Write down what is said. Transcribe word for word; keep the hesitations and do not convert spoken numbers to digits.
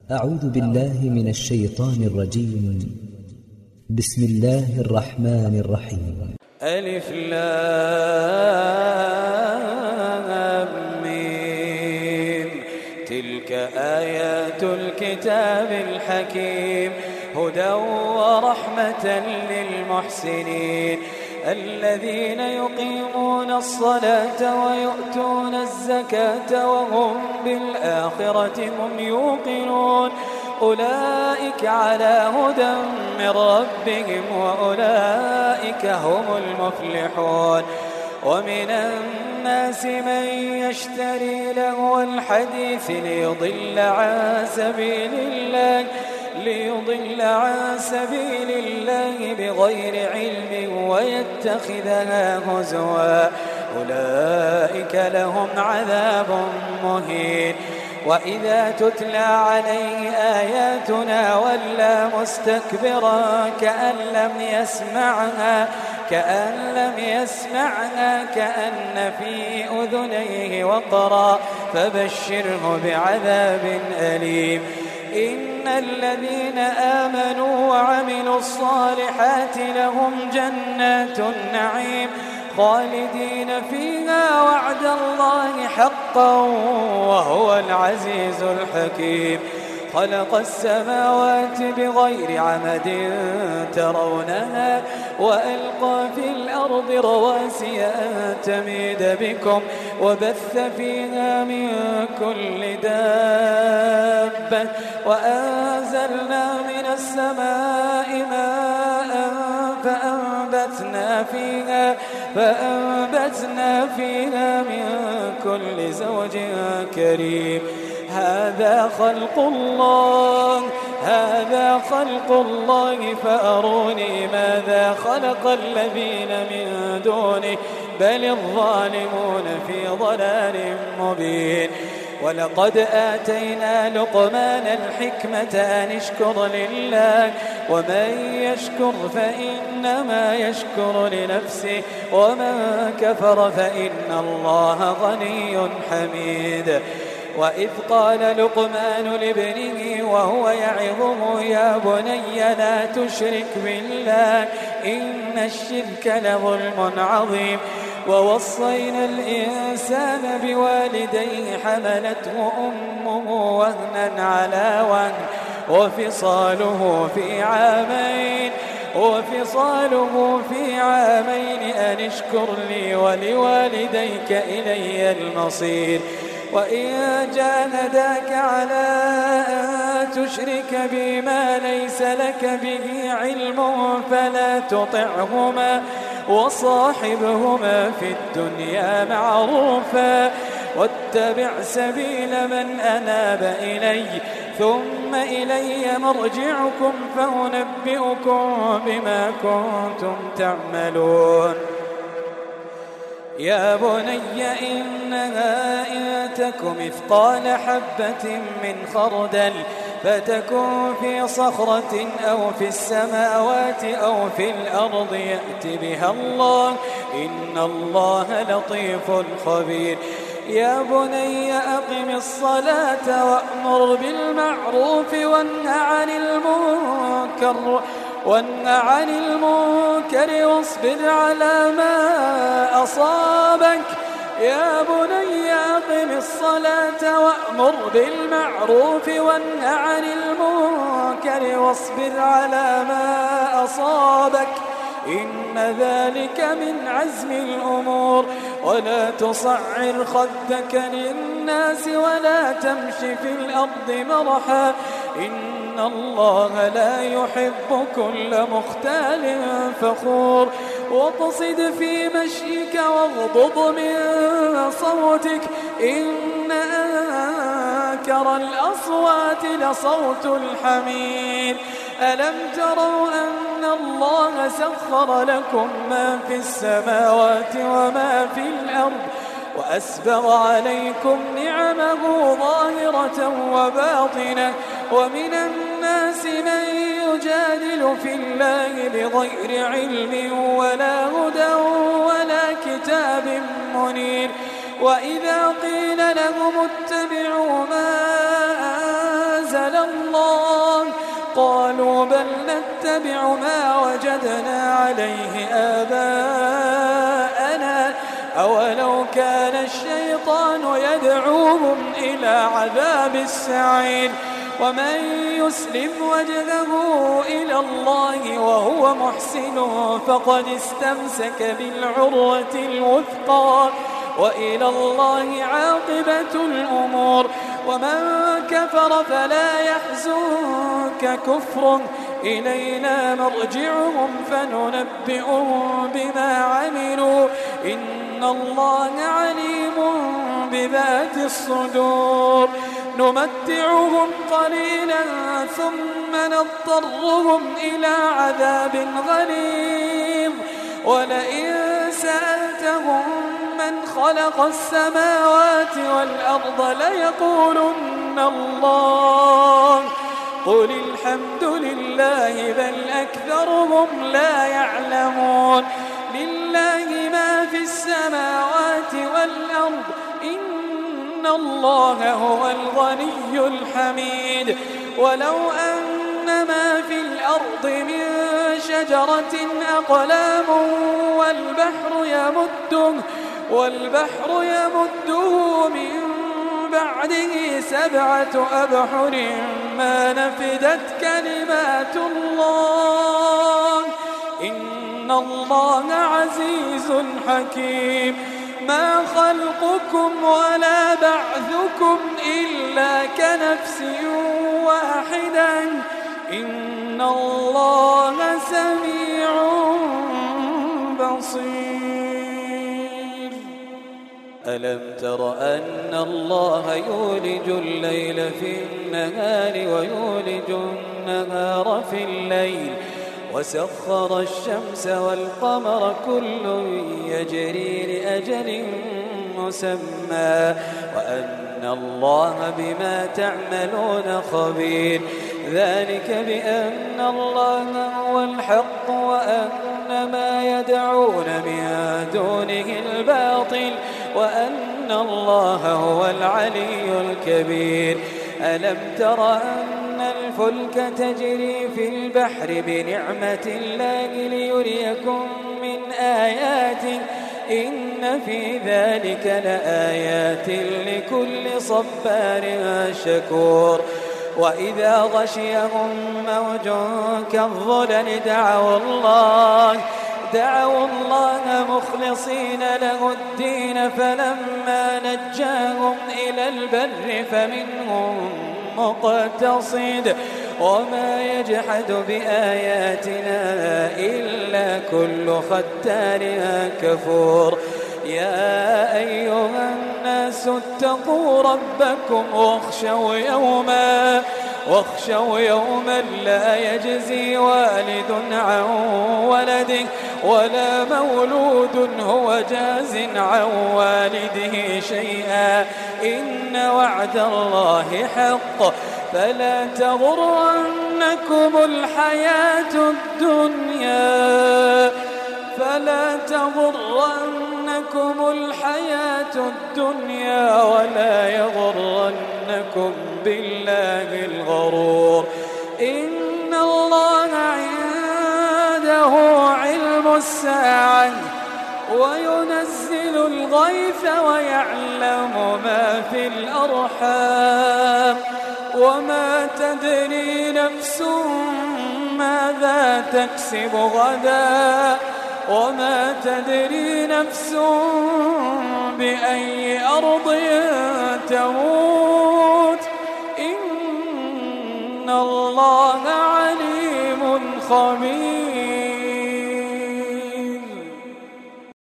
أعوذ بالله من الشيطان الرجيم. بسم الله الرحمن الرحيم. ألف لام ميم. تلك آيات الكتاب الحكيم هدى ورحمة للمحسنين الذين يقيمون الصلاة ويؤتون الزكاة وهم بالآخرة هم يوقنون أولئك على هدى من ربهم وأولئك هم المفلحون. ومن الناس من يشتري لهو الحديث ليضل عن سبيل الله ليضل عن سبيل الله بغير علم ويتخذها هزوا أولئك لهم عذاب مهين. وإذا تتلى عليه آياتنا ولى مستكبرا كأن لم يسمعها كأن لم يسمعها كأن في أذنيه وقرا فبشره بعذاب أليم. إن الذين آمنوا وعملوا الصالحات لهم جنات النعيم خالدين فيها وعد الله حقا وهو العزيز الحكيم. خلق السماوات بغير عمد ترونها وألقى في الأرض رواسي أن تميد بكم وبث فيها من كل دابة وأنزلنا من السماء ماء فأنبتنا فيها فأنبتنا فيها من كل زوج كريم. هذا خلق الله هذا خلق الله فأروني ماذا خلق الذين من دونه بل الظالمون في ضلال مبين. ولقد آتينا لقمان الحكمة أن اشكر لله ومن يشكر فإنما يشكر لنفسه ومن كفر فإن الله غني حميد. وإذ قال لقمان لابنه وهو يعظه يا بني لا تشرك بالله إن الشرك لظلم عظيم. ووصينا الإنسان بوالديه حملته أمه وهنا على وهن وفصاله في عامين وفصاله في عامين أن اشكر لي ولوالديك إلي المصير. وإن جاهداك على أن تشرك بما ليس لك به علم فلا تطعهما وصاحبهما في الدنيا معروفا واتبع سبيل من أناب إلي ثم إلي مرجعكم فأنبئكم بما كنتم تعملون. يا بني إنها إن تك مثقال حبة من خردل فتكن في صخرة أو في السماوات أو في الأرض يأت بها الله إن الله لطيف خبير. يا بني أقم الصلاة وأمر بالمعروف وانه عن المنكر وانه عن المنكر واصبر على ما أصابك. يا بني أقم الصلاة وأمر بالمعروف وانه عن المنكر واصبر على ما أصابك إن ذلك من عزم الأمور. ولا تصعر خدك للناس ولا تمش في الأرض مرحا إن الله لا يحب كل مختال فخور. واقصد في مشيك واغضض من صوتك إن أنكر الأصوات لصوت الحمير. ألم تروا أن الله سخر لكم ما في السماوات وما في الأرض وأسبغ عليكم نعمه ظاهرة وباطنة ومن الناس من يجادل في الله بغير علم ولا هدى ولا كتاب منير. وإذا قيل لهم اتبعوا ما أنزل الله قالوا بل نتبع ما وجدنا عليه آباءنا أولو كان الشيطان يدعوهم إلى عذاب السعير ومن يسلم وجهه إلى الله وهو محسن فقد استمسك بالعروة الوثقى وإلى الله عاقبة الأمور ومن كفر فلا يحزنك كفره إلينا مرجعهم فننبئهم بما عملوا إن الله عليم بذات الصدور نمتعهم قليلا ثم نضطرهم إلى عذاب غليظ ولئن سألتهم من خلق السماوات والأرض ليقولن الله قل الحمد لله بل أكثرهم لا يعلمون لله ما في السماوات والأرض إن الله هو الغني الحميد ولو أن ما في الأرض من شجرة أقلام والبحر يمده والبحر يمده من بعده سبعة أبحر ما نفدت كلمات الله إن الله عزيز حكيم ما خلقكم ولا بعثكم إلا كنفس واحدة إن الله سميع بصير ألم تر أن الله يولج الليل في النهار ويولج النهار في الليل وسخر الشمس والقمر كل يجري لأجل مسمى وأن الله بما تعملون خبير ذلك بأن الله هو الحق وأن ما يدعون من دونه الباطل وأن الله هو العلي الكبير ألم تر أن الفلك تجري في البحر بنعمة الله ليريكم من آياته إن في ذلك لآيات لكل صبار شكور وإذا غشيهم موج كالظلل دعوا الله دعوا الله مخلصين له الدين فلما نجاهم إلى البر فمنهم مقتصد وما يجحد بآياتنا إلا كل ختار كفور يا أيها الناس اتقوا ربكم واخشوا يوما واخشوا يوما لا يجزي والد عن ولده ولا مولود هو جاز عن والده شيئا إن وعد الله حق فلا تغرنكم الحياة الدنيا فلا تغرنكم الحياة الدنيا ولا يغرنكم بالله الغرور إن الله عنده علم الساعة وينزل الغيث ويعلم ما في الأرحام وما تدري نفس ماذا تكسب غدا وما تدري نفس بأي أرض تموت إن الله عليم خبير